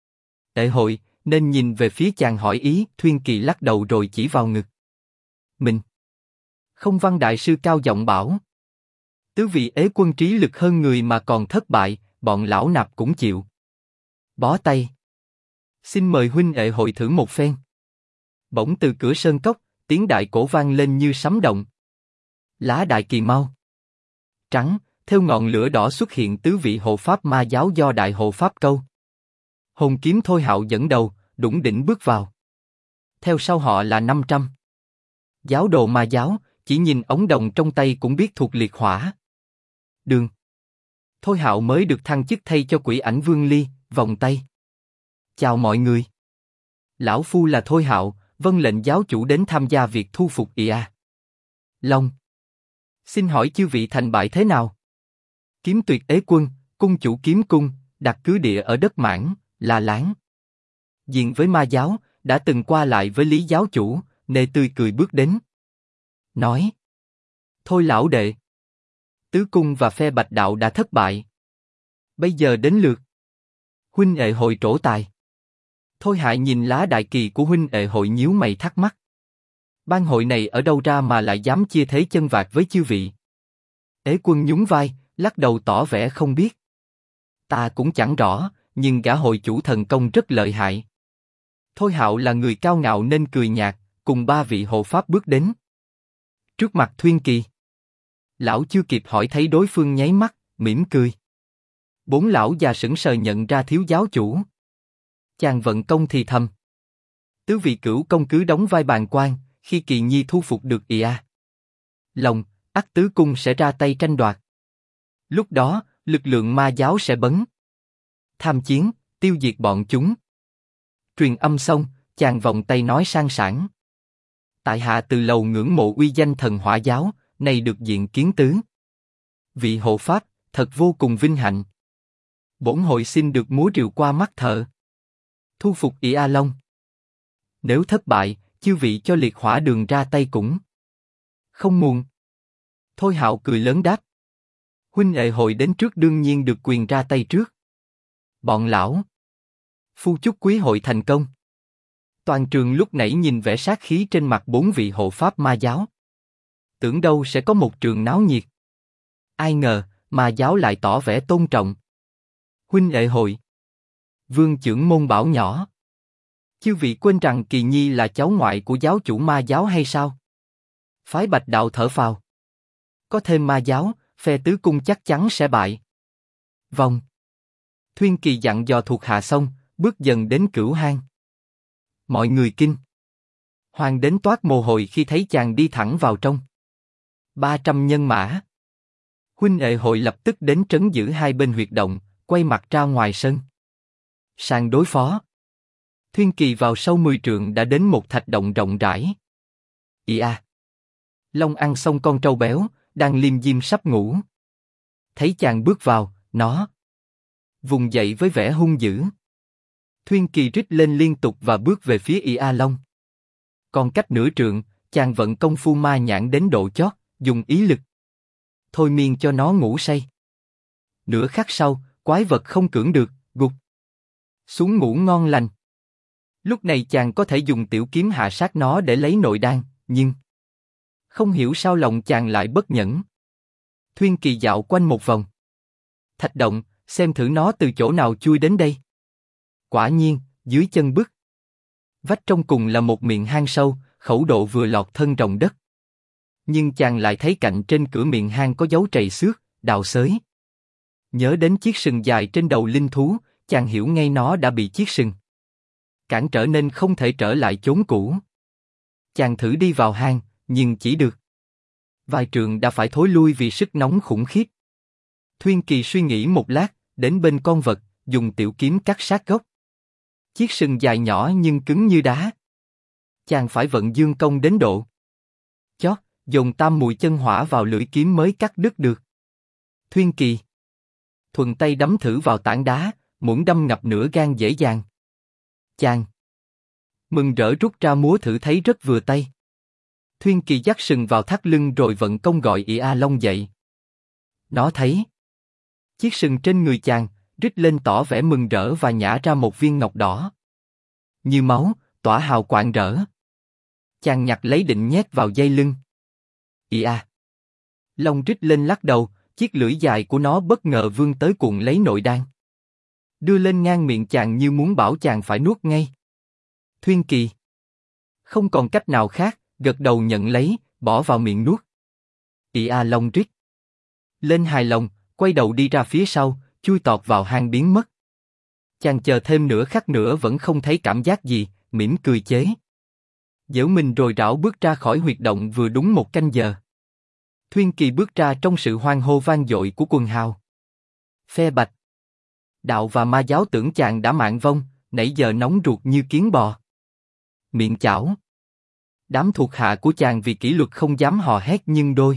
Ệ hội nên nhìn về phía chàng hỏi ý. Thuyên Kỳ lắc đầu rồi chỉ vào ngực mình. Không văn đại sư cao giọng bảo: tứ vị ế quân trí lực hơn người mà còn thất bại, bọn lão nạp cũng chịu bó tay. Xin mời huynh ệ hội thử một phen. Bỗng từ cửa sơn cốc, tiếng đại cổ vang lên như sấm động. Lá đại kỳ mau trắng, theo ngọn lửa đỏ xuất hiện tứ vị hộ pháp ma giáo do đại hộ pháp Câu Hồn Kiếm Thôi Hạo dẫn đầu, đủng đỉnh bước vào. Theo sau họ là 500 giáo đồ ma giáo, chỉ nhìn ống đồng trong tay cũng biết thuộc liệt hỏa đường. Thôi Hạo mới được thăng chức thay cho Quỷ Ảnh Vương Ly, vòng tay chào mọi người. Lão phu là Thôi Hạo, vâng lệnh giáo chủ đến tham gia việc thu phục Ỷ A Long. Xin hỏi chư vị thành bại thế nào? Kiếm Tuyệt ế quân, cung chủ kiếm cung, đặt cứ địa ở đất Mãn, La Láng. Diện với ma giáo, đã từng qua lại với Lý giáo chủ, nề tươi cười bước đến. Nói: thôi lão đệ, tứ cung và phe Bạch đạo đã thất bại. Bây giờ đến lượt huynh ệ hội trổ tài. Thôi Hại nhìn lá đại kỳ của huynh ệ hội nhíu mày thắc mắc. Ban hội này ở đâu ra mà lại dám chia thế chân vạc với chư vị? Ế quân nhún vai, lắc đầu tỏ vẻ không biết. Ta cũng chẳng rõ, nhưng gã hội chủ thần công rất lợi hại. Thôi Hạo là người cao ngạo nên cười nhạt, cùng 3 vị hộ pháp bước đến trước mặt Thuyên Kỳ. Lão chưa kịp hỏi thấy đối phương nháy mắt, mỉm cười. 4 lão già sững sờ nhận ra thiếu giáo chủ. Chàng vận công thì thầm: tứ vị cửu công cứ đóng vai bàn quan, khi Kỳ Nhi thu phục được Ỷ A Long, ắt tứ cung sẽ ra tay tranh đoạt. Lúc đó, lực lượng ma giáo sẽ bấn tham chiến, tiêu diệt bọn chúng. Truyền âm xong, chàng vòng tay nói sang sảng: tại hạ từ lâu ngưỡng mộ uy danh thần hỏa giáo, nay được diện kiến tứ vị hộ pháp, thật vô cùng vinh hạnh. Bổn hội xin được múa rìu qua mắt thợ, thu phục Ỷ A Long. Nếu thất bại, chư vị cho liệt hỏa đường ra tay cũng không muộn. Thôi Hạo cười lớn đáp: huynh ệ hội đến trước đương nhiên được quyền ra tay trước. Bọn lão phu chúc quý hội thành công. Toàn trường lúc nãy nhìn vẻ sát khí trên mặt 4 vị hộ pháp ma giáo, tưởng đâu sẽ có một trường náo nhiệt. Ai ngờ, ma giáo lại tỏ vẻ tôn trọng. Huynh ệ hội, vương trưởng môn bảo nhỏ: chư vị quên rằng Kỳ Nhi là cháu ngoại của giáo chủ ma giáo hay sao? Phái Bạch đạo thở phào: có thêm ma giáo, phe tứ cung chắc chắn sẽ bại. Vòng. Thuyên Kỳ dặn dò thuộc hạ xong, bước dần đến Cửu hang. Mọi người kinh hoàng đến toát mồ hôi khi thấy chàng đi thẳng vào trong. 300 nhân mã. Huynh ệ hội lập tức đến trấn giữ hai bên huyệt động, quay mặt ra ngoài sân. Sang đối phó. Thuyên Kỳ vào sâu 10 trượng đã đến một thạch động rộng rãi. Long ăn xong con trâu béo, đang liêm diêm sắp ngủ. Thấy chàng bước vào, nó vùng dậy với vẻ hung dữ. Thuyên Kỳ rít lên liên tục và bước về phía Long. Còn cách nửa trượng, chàng vận công phu ma nhãn đến độ chót, dùng ý lực thôi miên cho nó ngủ say. Nửa khắc sau, quái vật không cưỡng được, gục xuống ngủ ngon lành. Lúc này chàng có thể dùng tiểu kiếm hạ sát nó để lấy nội đan, nhưng không hiểu sao lòng chàng lại bất nhẫn. Thuyên Kỳ dạo quanh một vòng thạch động, xem thử nó từ chỗ nào chui đến đây. Quả nhiên, dưới chân bức vách trong cùng là một miệng hang sâu, khẩu độ vừa lọt thân rộng đất. Nhưng chàng lại thấy cạnh trên cửa miệng hang có dấu trầy xước, đào xới. Nhớ đến chiếc sừng dài trên đầu linh thú, chàng hiểu ngay nó đã bị chiếc sừng cản trở nên không thể trở lại chốn cũ. Chàng thử đi vào hang, nhưng chỉ được vài trượng đã phải thối lui vì sức nóng khủng khiếp. Thuyên Kỳ suy nghĩ một lát, đến bên con vật, dùng tiểu kiếm cắt sát gốc. Chiếc sừng dài nhỏ nhưng cứng như đá. Chàng phải vận dương công đến độ chót, dồn tam mùi chân hỏa vào lưỡi kiếm mới cắt đứt được. Thuyên Kỳ thuận tay đấm thử vào tảng đá, muỗng đâm ngập nửa gan dễ dàng. Chàng mừng rỡ rút ra múa thử thấy rất vừa tay. Thuyên Kỳ dắt sừng vào thắt lưng rồi vận công gọi Long dậy. Nó thấy chiếc sừng trên người chàng, rít lên tỏ vẻ mừng rỡ và nhả ra một viên ngọc đỏ như máu, tỏa hào quạng rỡ. Chàng nhặt lấy định nhét vào dây lưng. Long rít lên lắc đầu, chiếc lưỡi dài của nó bất ngờ vươn tới cuộn lấy nội đan, đưa lên ngang miệng chàng như muốn bảo chàng phải nuốt ngay. Thuyên Kỳ không còn cách nào khác, gật đầu nhận lấy, bỏ vào miệng nuốt. Long rít lên hài lòng, quay đầu đi ra phía sau, chui tọt vào hang biến mất. Chàng chờ thêm nửa khắc nữa vẫn không thấy cảm giác gì, mỉm cười chế giễu mình rồi rảo bước ra khỏi huyệt động vừa đúng một canh giờ. Thuyên Kỳ bước ra trong sự hoan hô vang dội của quần hào. Phe Bạch Đạo và Ma giáo tưởng chàng đã mạng vong, nãy giờ nóng ruột như kiến bò. Miệng chảo. Đám thuộc hạ của chàng vì kỷ luật không dám hò hét nhưng đôi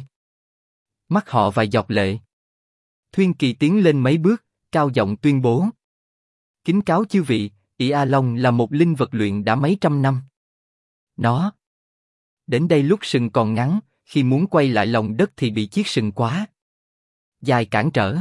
mắt họ vài giọt lệ. Thuyên Kỳ tiến lên mấy bước, cao giọng tuyên bố: kính cáo chư vị, Long là một linh vật luyện đã mấy trăm năm. Nó đến đây lúc sừng còn ngắn, khi muốn quay lại lòng đất thì bị chiếc sừng quá dài cản trở.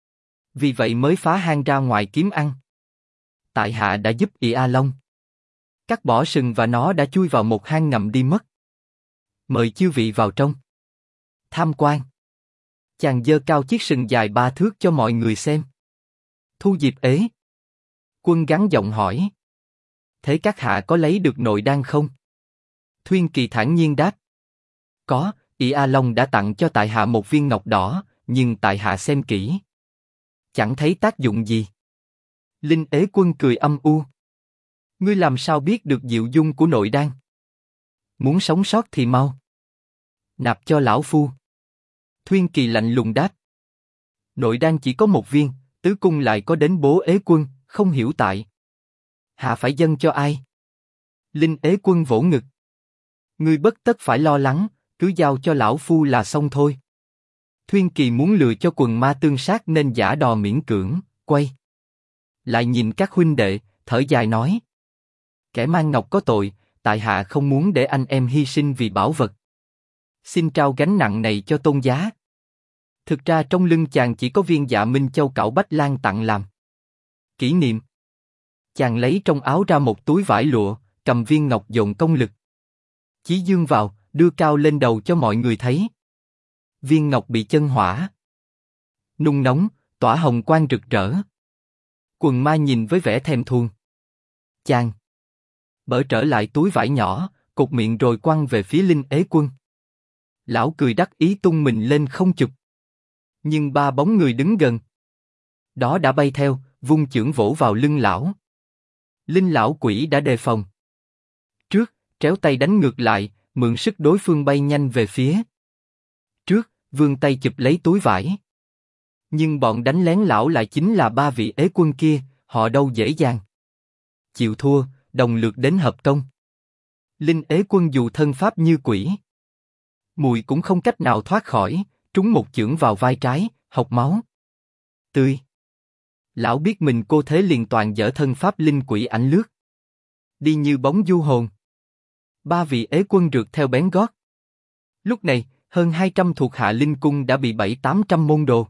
Vì vậy mới phá hang ra ngoài kiếm ăn. Tại hạ đã giúp Long cắt bỏ sừng và nó đã chui vào một hang ngầm đi mất. Mời chư vị vào trong tham quan. Chàng giơ cao chiếc sừng dài 3 thước cho mọi người xem. Thu Diệp Ế Quân gắng giọng hỏi: thế các hạ có lấy được nội đan không? Thuyên Kỳ thản nhiên đáp: có, Long đã tặng cho tại hạ một viên ngọc đỏ, nhưng tại hạ xem kỹ chẳng thấy tác dụng gì. Linh Ế Quân cười âm u: ngươi làm sao biết được diệu dung của nội đan? Muốn sống sót thì mau nạp cho lão phu. Thuyên Kỳ lạnh lùng đáp: nội đan chỉ có một viên, tứ cung lại có đến bố Ế Quân, không hiểu tại hạ phải dâng cho ai? Linh Ế Quân vỗ ngực: ngươi bất tất phải lo lắng, cứ giao cho lão phu là xong thôi. Thuyên Kỳ muốn lừa cho quần ma tương sát nên giả đò miễn cưỡng, quay lại nhìn các huynh đệ, thở dài nói: kẻ mang ngọc có tội, tại hạ không muốn để anh em hy sinh vì bảo vật. Xin trao gánh nặng này cho tôn giá. Thực ra trong lưng chàng chỉ có viên Dạ Minh Châu Cẩu Bách Lan tặng làm kỷ niệm. Chàng lấy trong áo ra một túi vải lụa, cầm viên ngọc dồn công lực chí dương vào, đưa cao lên đầu cho mọi người thấy. Viên ngọc bị chân hỏa nung nóng, tỏa hồng quang rực rỡ. Quần ma nhìn với vẻ thèm thuồng. Chàng bở trở lại túi vải nhỏ, cột miệng rồi quăng về phía Linh Ế Quân. Lão cười đắc ý tung mình lên không chụp. Nhưng 3 bóng người đứng gần đó đã bay theo, vung chưởng vỗ vào lưng lão. Linh lão quỷ đã đề phòng trước, tréo tay đánh ngược lại, mượn sức đối phương bay nhanh về phía trước, vươn tay chụp lấy túi vải. Nhưng bọn đánh lén lão lại chính là 3 vị Ế Quân kia, họ đâu dễ dàng chịu thua. đồng lượt đến hợp công. Linh Ế Quân dù thân pháp như quỷ, mùi cũng không cách nào thoát khỏi, trúng một chưởng vào vai trái, hộc máu tươi. Lão biết mình cô thế liền toàn dở thân pháp linh quỷ ảnh lướt, đi như bóng du hồn. Ba vị ế quân rượt theo bén gót. Lúc này, hơn 200 thuộc hạ linh cung đã bị 700-800 môn đồ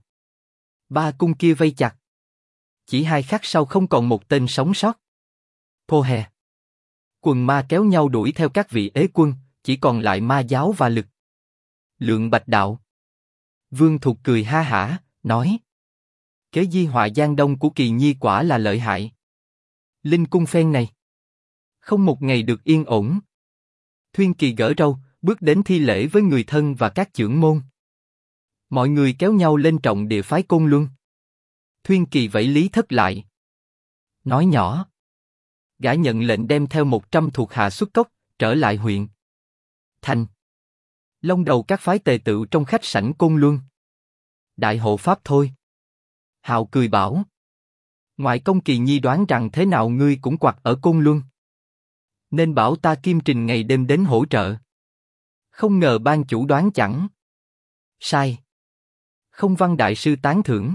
ba cung kia vây chặt. Chỉ 2 khắc sau không còn một tên sống sót. Pô hè. Quần ma kéo nhau đuổi theo các vị ế quân, chỉ còn lại ma giáo và lực lượng Bạch Đạo. Vương Thục cười ha hả, nói: kế di họa Giang Đông của Kỳ Nhi quả là lợi hại. Linh cung phen này không một ngày được yên ổn. Thuyên Kỳ gỡ râu, bước đến thi lễ với người thân và các chưởng môn. Mọi người kéo nhau lên trọng địa phái Côn Luân. Thuyên Kỳ vẫy Lý Thất lại, nói nhỏ: gã nhận lệnh đem theo 100 thuộc hạ xuất cốc, trở lại huyện thành. Long đầu các phái tề tựu trong khách sảnh Côn Luân. Đại hộ pháp thôi. Hạo cười bảo: ngoại công Kỳ Nhi đoán rằng thế nào ngươi cũng quặc ở Côn Luân, nên bảo ta Kim Trình ngày đêm đến hỗ trợ. Không ngờ ban chủ đoán chẳng sai. Không văn đại sư tán thưởng.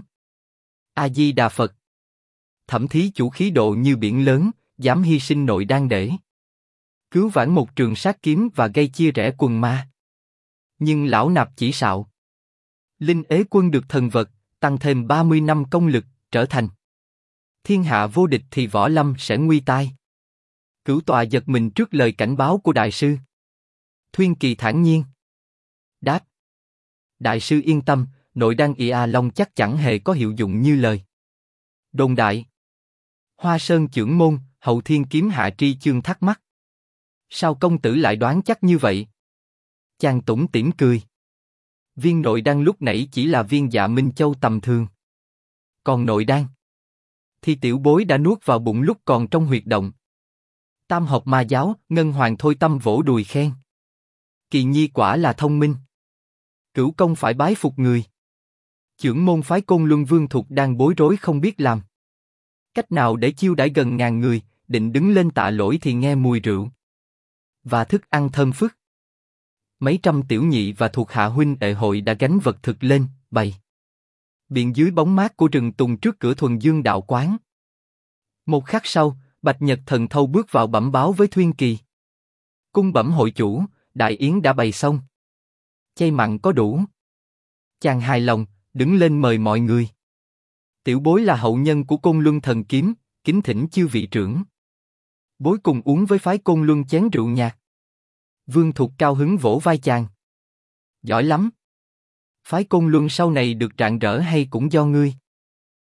A Di Đà Phật. Thẩm thí chủ khí độ như biển lớn, dám hy sinh nội đan để cứu vãn một trường sát kiếm và gây chia rẽ quần ma. Nhưng lão nạp chỉ xạo. Linh Ế Quân được thần vật, tăng thêm 30 năm công lực, trở thành thiên hạ vô địch thì võ lâm sẽ nguy tai. Cửu tọa giật mình trước lời cảnh báo của đại sư. Thuyên Kỳ thản nhiên đáp: đại sư yên tâm, nội đan ị a long chắc chẳng hề có hiệu dụng như lời đồn đại. Hoa Sơn chưởng môn, Hậu Thiên kiếm hạ tri chương thắc mắc: sao công tử lại đoán chắc như vậy? Chàng tủm tỉm cười: viên nội đan lúc nãy chỉ là viên Dạ Minh Châu tầm thường, còn nội đan thì tiểu bối đã nuốt vào bụng lúc còn trong huyệt động. Tam học ma giáo, Ngân Hoàng Thôi Tâm vỗ đùi khen: Kỳ Nhi quả là thông minh. Cửu công phải bái phục người. Chưởng môn phái Côn Luân Vương Thục đang bối rối không biết làm cách nào để chiêu đãi gần ngàn người, định đứng lên tạ lỗi thì nghe mùi rượu và thức ăn thơm phức. Mấy trăm tiểu nhị và thuộc hạ huynh đệ hội đã gánh vật thực lên, bày biện dưới bóng mát của rừng tùng trước cửa Thuần Dương đạo quán. Một khắc sau, Bạch Nhật Thần Thâu bước vào bẩm báo với Thuyên Kỳ: cung bẩm hội chủ, đại yến đã bày xong, chay mặn có đủ. Chàng hài lòng, đứng lên mời mọi người. Tiểu bối là hậu nhân của Côn Luân Thần Kiếm, kính thỉnh chư vị trưởng bối cùng uống với phái Côn Luân chén rượu nhạt. Vương Thục cao hứng vỗ vai chàng: giỏi lắm. Phái Côn Luân sau này được rạng rỡ hay cũng do ngươi.